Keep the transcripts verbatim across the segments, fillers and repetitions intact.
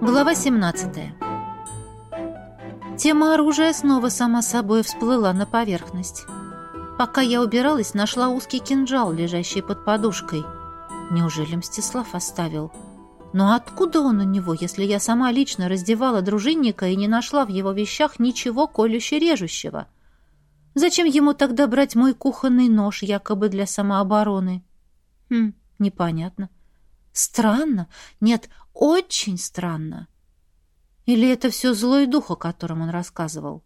Глава семнадцатая. Тема оружия снова сама собой всплыла на поверхность. Пока я убиралась, нашла узкий кинжал, лежащий под подушкой. Неужели Мстислав оставил? Но откуда он у него, если я сама лично раздевала дружинника и не нашла в его вещах ничего колюще-режущего? Зачем ему тогда брать мой кухонный нож, якобы для самообороны? Хм, непонятно. Странно. Нет, очень странно. Или это все злой дух, о котором он рассказывал?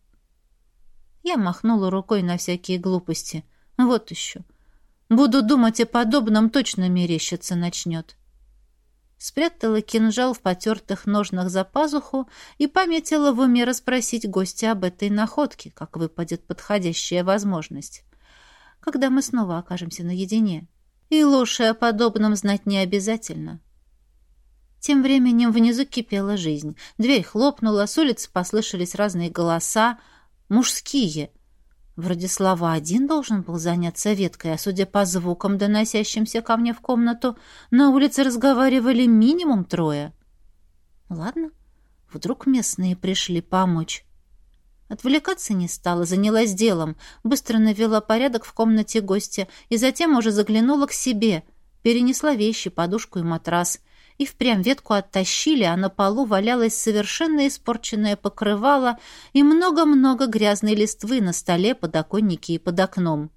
Я махнула рукой на всякие глупости. Вот еще. Буду думать о подобном, точно мерещиться начнет. Спрятала кинжал в потертых ножнах за пазуху и пометила в уме расспросить гостя об этой находке, как выпадет подходящая возможность. Когда мы снова окажемся наедине. И Лоши о подобном знать не обязательно. Тем временем внизу кипела жизнь. Дверь хлопнула, с улицы послышались разные голоса, мужские. Вроде Слава один должен был заняться веткой, а судя по звукам, доносящимся ко мне в комнату, на улице разговаривали минимум трое. Ладно, вдруг местные пришли помочь. Отвлекаться не стала, занялась делом, быстро навела порядок в комнате гостя и затем уже заглянула к себе, перенесла вещи, подушку и матрас. И впрямь ветку оттащили, а на полу валялось совершенно испорченное покрывало и много-много грязной листвы на столе, подоконнике и под окном.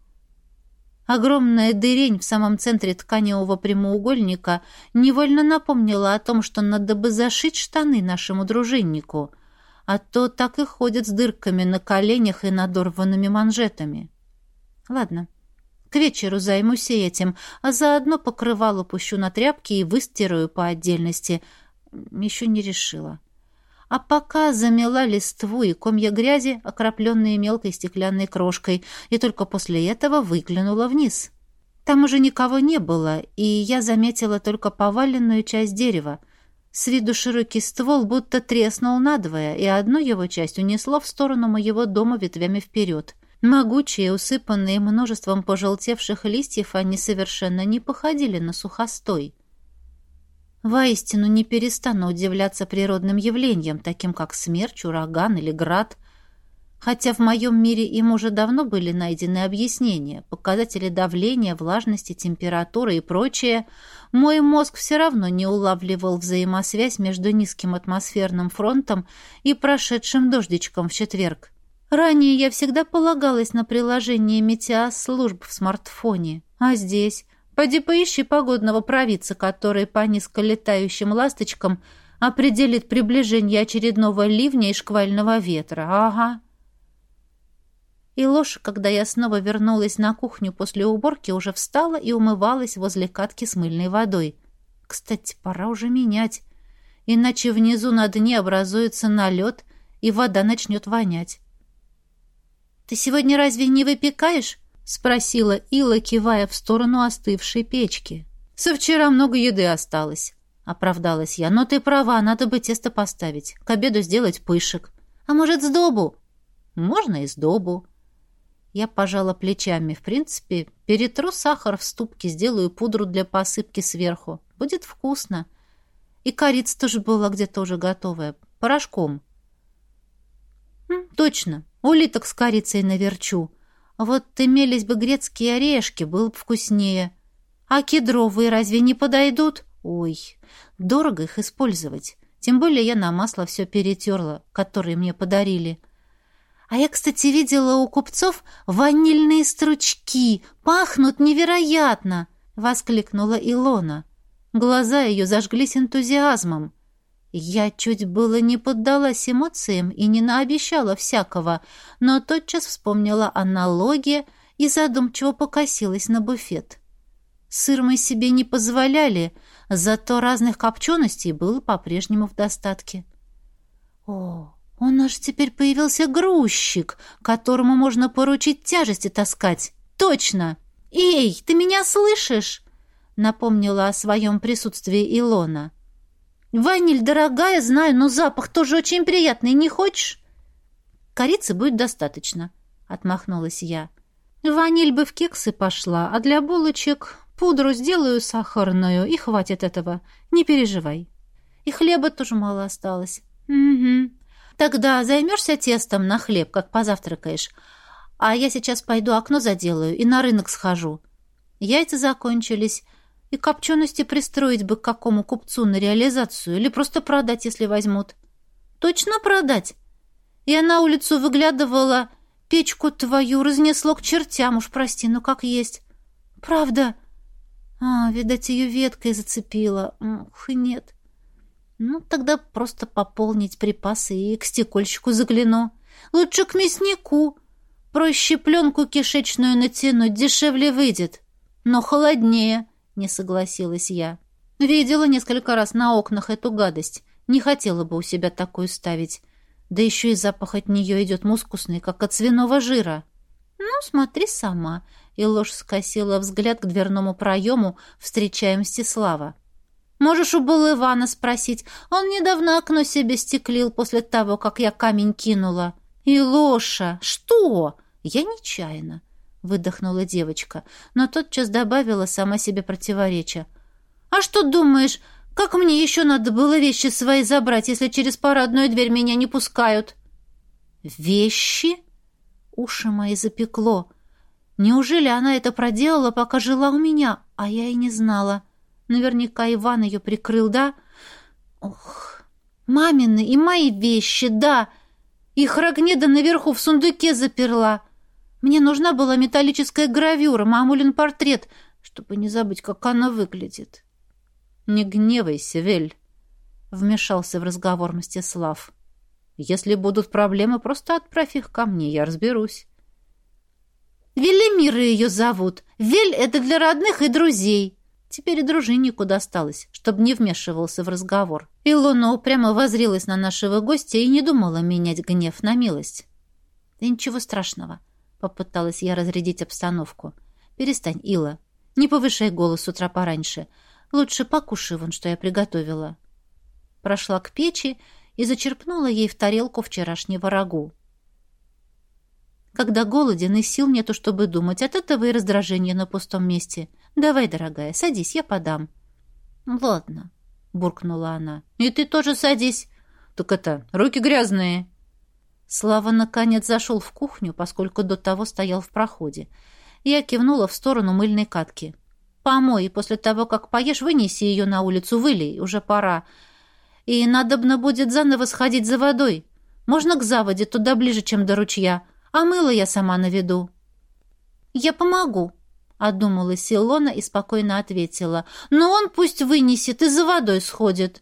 Огромная дырень в самом центре тканевого прямоугольника невольно напомнила о том, что надо бы зашить штаны нашему дружиннику, а то так и ходят с дырками на коленях и надорванными манжетами. Ладно. К вечеру займусь этим, а заодно покрывало пущу на тряпки и выстираю по отдельности. Еще не решила. А пока замела листву и комья грязи, окропленные мелкой стеклянной крошкой, и только после этого выглянула вниз. Там уже никого не было, и я заметила только поваленную часть дерева. С виду широкий ствол будто треснул надвое, и одну его часть унесло в сторону моего дома ветвями вперед. Могучие, усыпанные множеством пожелтевших листьев, они совершенно не походили на сухостой. Воистину не перестану удивляться природным явлениям, таким как смерч, ураган или град. Хотя в моем мире им уже давно были найдены объяснения, показатели давления, влажности, температуры и прочее, мой мозг все равно не улавливал взаимосвязь между низким атмосферным фронтом и прошедшим дождичком в четверг. Ранее я всегда полагалась на приложение метеослужб в смартфоне. А здесь? Поди поищи погодного провидца, который по низколетающим ласточкам определит приближение очередного ливня и шквального ветра. Ага. И Лоша, когда я снова вернулась на кухню после уборки, уже встала и умывалась возле катки с мыльной водой. Кстати, пора уже менять. Иначе внизу на дне образуется налет, и вода начнет вонять. «Ты сегодня разве не выпекаешь?» — спросила Ила, кивая в сторону остывшей печки. «Со вчера много еды осталось», — оправдалась я. «Но ты права, надо бы тесто поставить. К обеду сделать пышек. А может, сдобу?» «Можно и сдобу». Я пожала плечами. В принципе, перетру сахар в ступке, сделаю пудру для посыпки сверху. Будет вкусно. И корица тоже была где-то уже готовая. Порошком. М, точно. Улиток с корицей наверчу. Вот имелись бы грецкие орешки, было бы вкуснее. А кедровые разве не подойдут? Ой, дорого их использовать. Тем более я на масло все перетерла, которые мне подарили. А я, кстати, видела у купцов ванильные стручки. Пахнут невероятно! Воскликнула Илона. Глаза ее зажглись энтузиазмом. Я чуть было не поддалась эмоциям и не наобещала всякого, но тотчас вспомнила о налоге и задумчиво покосилась на буфет. Сыр мы себе не позволяли, зато разных копченостей было по-прежнему в достатке. О, у нас же теперь появился грузчик, которому можно поручить тяжести таскать. Точно! Эй, ты меня слышишь? Напомнила о своем присутствии Илона. «Ваниль дорогая, знаю, но запах тоже очень приятный. Не хочешь?» «Корицы будет достаточно», — отмахнулась я. «Ваниль бы в кексы пошла, а для булочек пудру сделаю сахарную, и хватит этого. Не переживай». И хлеба тоже мало осталось. Угу. Тогда займешься тестом на хлеб, как позавтракаешь. А я сейчас пойду окно заделаю и на рынок схожу. Яйца закончились. И копчености пристроить бы к какому купцу на реализацию или просто продать, если возьмут. Точно продать? Я на улицу выглядывала, печку твою разнесло к чертям, уж прости, ну как есть. Правда? А, видать, ее веткой зацепила. Ух, и нет. Ну, тогда просто пополнить припасы и к стекольщику загляну. Лучше к мяснику. Проще пленку кишечную натянуть, дешевле выйдет. Но холоднее. Не согласилась я. Видела несколько раз на окнах эту гадость. Не хотела бы у себя такую ставить. Да еще и запах от нее идет мускусный, как от свиного жира. Ну, смотри сама. И ложь скосила взгляд к дверному проему, встречая Мстислава. Можешь у был Ивана спросить. Он недавно окно себе стеклил после того, как я камень кинула. И Лоша, что? Я нечаянно. Выдохнула девочка, но тотчас добавила сама себе противоречия. «А что думаешь, как мне еще надо было вещи свои забрать, если через парадную дверь меня не пускают?» «Вещи?» Уши мои запекло. Неужели она это проделала, пока жила у меня, а я и не знала? Наверняка Иван ее прикрыл, да? Ох, мамины и мои вещи, да. Их Рогнеда наверху в сундуке заперла. Мне нужна была металлическая гравюра, мамулин портрет, чтобы не забыть, как она выглядит. «Не гневайся, Вель», — вмешался в разговор Мстислав. «Если будут проблемы, просто отправь их ко мне, я разберусь». «Велимира ее зовут. Вель — это для родных и друзей». Теперь и дружиннику досталось, чтобы не вмешивался в разговор. Илона упрямо воззрилась на нашего гостя и не думала менять гнев на милость. «Да ничего страшного». Попыталась я разрядить обстановку. «Перестань, Ила. Не повышай голос с утра пораньше. Лучше покушай вон, что я приготовила». Прошла к печи и зачерпнула ей в тарелку вчерашнего рагу. Когда голоден и сил нету, чтобы думать, от этого и раздражение на пустом месте. Давай, дорогая, садись, я подам. «Ладно», — буркнула она. «И ты тоже садись». «Так это, руки грязные». Слава, наконец, зашел в кухню, поскольку до того стоял в проходе. Я кивнула в сторону мыльной катки. «Помой, и после того, как поешь, вынеси ее на улицу, вылей, уже пора. И надобно будет заново сходить за водой. Можно к заводе, туда ближе, чем до ручья, а мыло я сама наведу». «Я помогу», — одумалась Илона и спокойно ответила. «Но он пусть вынесет и за водой сходит».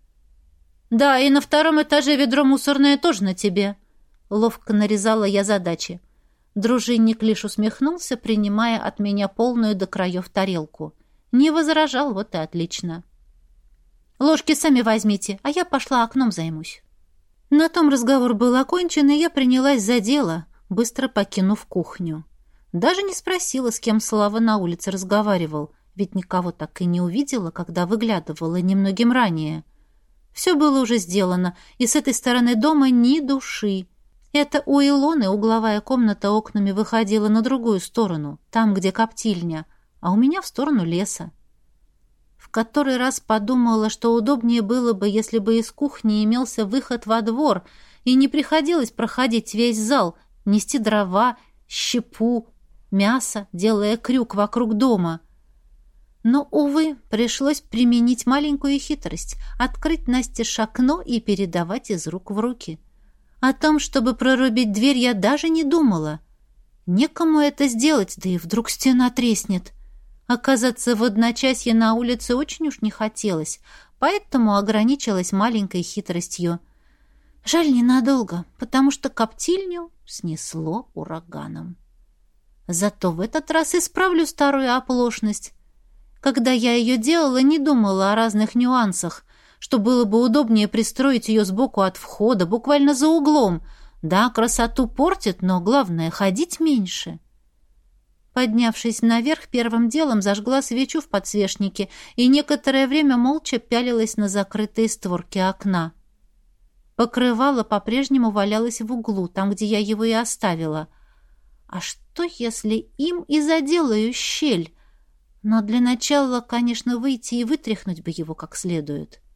«Да, и на втором этаже ведро мусорное тоже на тебе». Ловко нарезала я задачи. Дружинник лишь усмехнулся, принимая от меня полную до краев тарелку. Не возражал, вот и отлично. «Ложки сами возьмите, а я пошла окном займусь». На том разговор был окончен, и я принялась за дело, быстро покинув кухню. Даже не спросила, с кем Слава на улице разговаривал, ведь никого так и не увидела, когда выглядывала немногим ранее. Все было уже сделано, и с этой стороны дома ни души. Это у Илоны угловая комната окнами выходила на другую сторону, там, где коптильня, а у меня в сторону леса. В который раз подумала, что удобнее было бы, если бы из кухни имелся выход во двор, и не приходилось проходить весь зал, нести дрова, щепу, мясо, делая крюк вокруг дома. Но, увы, пришлось применить маленькую хитрость — открыть настежь окно и передавать из рук в руки. О том, чтобы прорубить дверь, я даже не думала. Некому это сделать, да и вдруг стена треснет. Оказаться в одночасье на улице очень уж не хотелось, поэтому ограничилась маленькой хитростью. Жаль, ненадолго, потому что коптильню снесло ураганом. Зато в этот раз исправлю старую оплошность. Когда я ее делала, не думала о разных нюансах, что было бы удобнее пристроить ее сбоку от входа, буквально за углом. Да, красоту портит, но главное — ходить меньше. Поднявшись наверх, первым делом зажгла свечу в подсвечнике и некоторое время молча пялилась на закрытые створки окна. Покрывало по-прежнему валялось в углу, там, где я его и оставила. А что, если им и заделаю щель? Но для начала, конечно, выйти и вытряхнуть бы его как следует.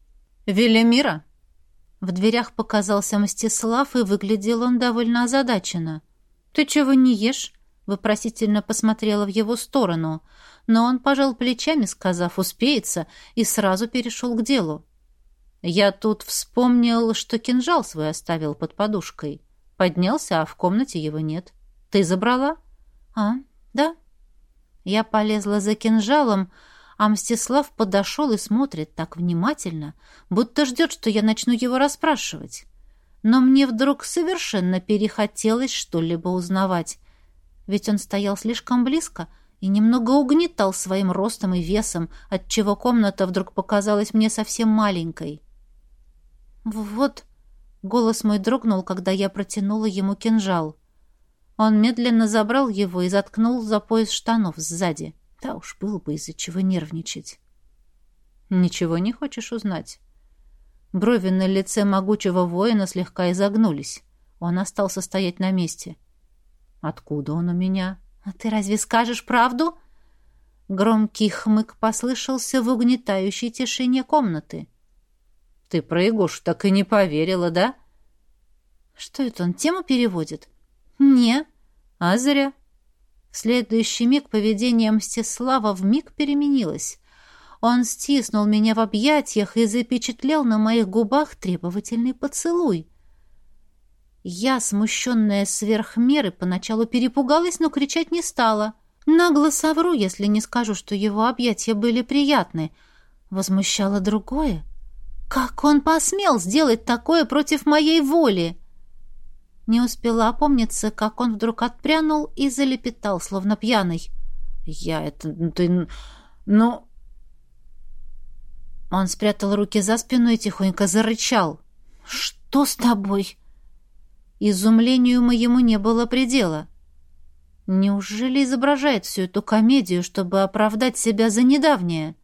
Велимира?» В дверях показался Мстислав, и выглядел он довольно озадаченно. «Ты чего не ешь?» — вопросительно посмотрела в его сторону. Но он пожал плечами, сказав «успеется», и сразу перешел к делу. «Я тут вспомнил, что кинжал свой оставил под подушкой. Поднялся, а в комнате его нет. Ты забрала?» «А, да». Я полезла за кинжалом, а Мстислав подошел и смотрит так внимательно, будто ждет, что я начну его расспрашивать. Но мне вдруг совершенно перехотелось что-либо узнавать, ведь он стоял слишком близко и немного угнетал своим ростом и весом, отчего комната вдруг показалась мне совсем маленькой. «Вот...» — голос мой дрогнул, когда я протянула ему кинжал. Он медленно забрал его и заткнул за пояс штанов сзади. Да уж, было бы из-за чего нервничать. «Ничего не хочешь узнать?» Брови на лице могучего воина слегка изогнулись. Он остался стоять на месте. «Откуда он у меня?» «А ты разве скажешь правду?» Громкий хмык послышался в угнетающей тишине комнаты. «Ты про Егошу так и не поверила, да?» «Что это он, тему переводит?» «Не, а зря». В следующий миг поведение Мстислава вмиг переменилось. Он стиснул меня в объятиях и запечатлел на моих губах требовательный поцелуй. Я, смущенная сверх меры, поначалу перепугалась, но кричать не стала. Нагло совру, если не скажу, что его объятия были приятны. Возмущало другое. Как он посмел сделать такое против моей воли? Не успела опомниться, как он вдруг отпрянул и залепетал, словно пьяный. «Я это... ты... ну...» Он спрятал руки за спину и тихонько зарычал. «Что с тобой?» Изумлению моему не было предела. Неужели изображает всю эту комедию, чтобы оправдать себя за недавнее?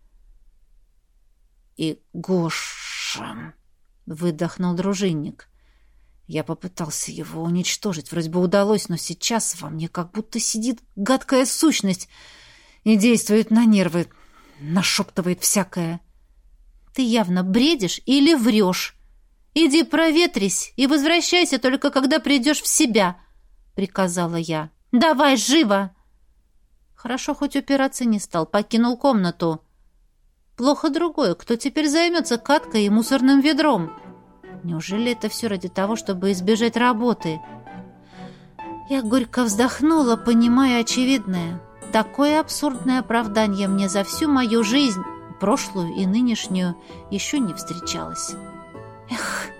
«И Гоша!» — выдохнул дружинник. Я попытался его уничтожить, вроде бы удалось, но сейчас во мне как будто сидит гадкая сущность и действует на нервы, нашептывает всякое. «Ты явно бредишь или врешь? Иди проветрись и возвращайся только когда придешь в себя», — приказала я. «Давай, живо!» Хорошо, хоть упираться не стал, покинул комнату. Плохо другое, кто теперь займется каткой и мусорным ведром? Неужели это все ради того, чтобы избежать работы? Я горько вздохнула, понимая очевидное. Такое абсурдное оправдание мне за всю мою жизнь, прошлую и нынешнюю, еще не встречалось. Эх...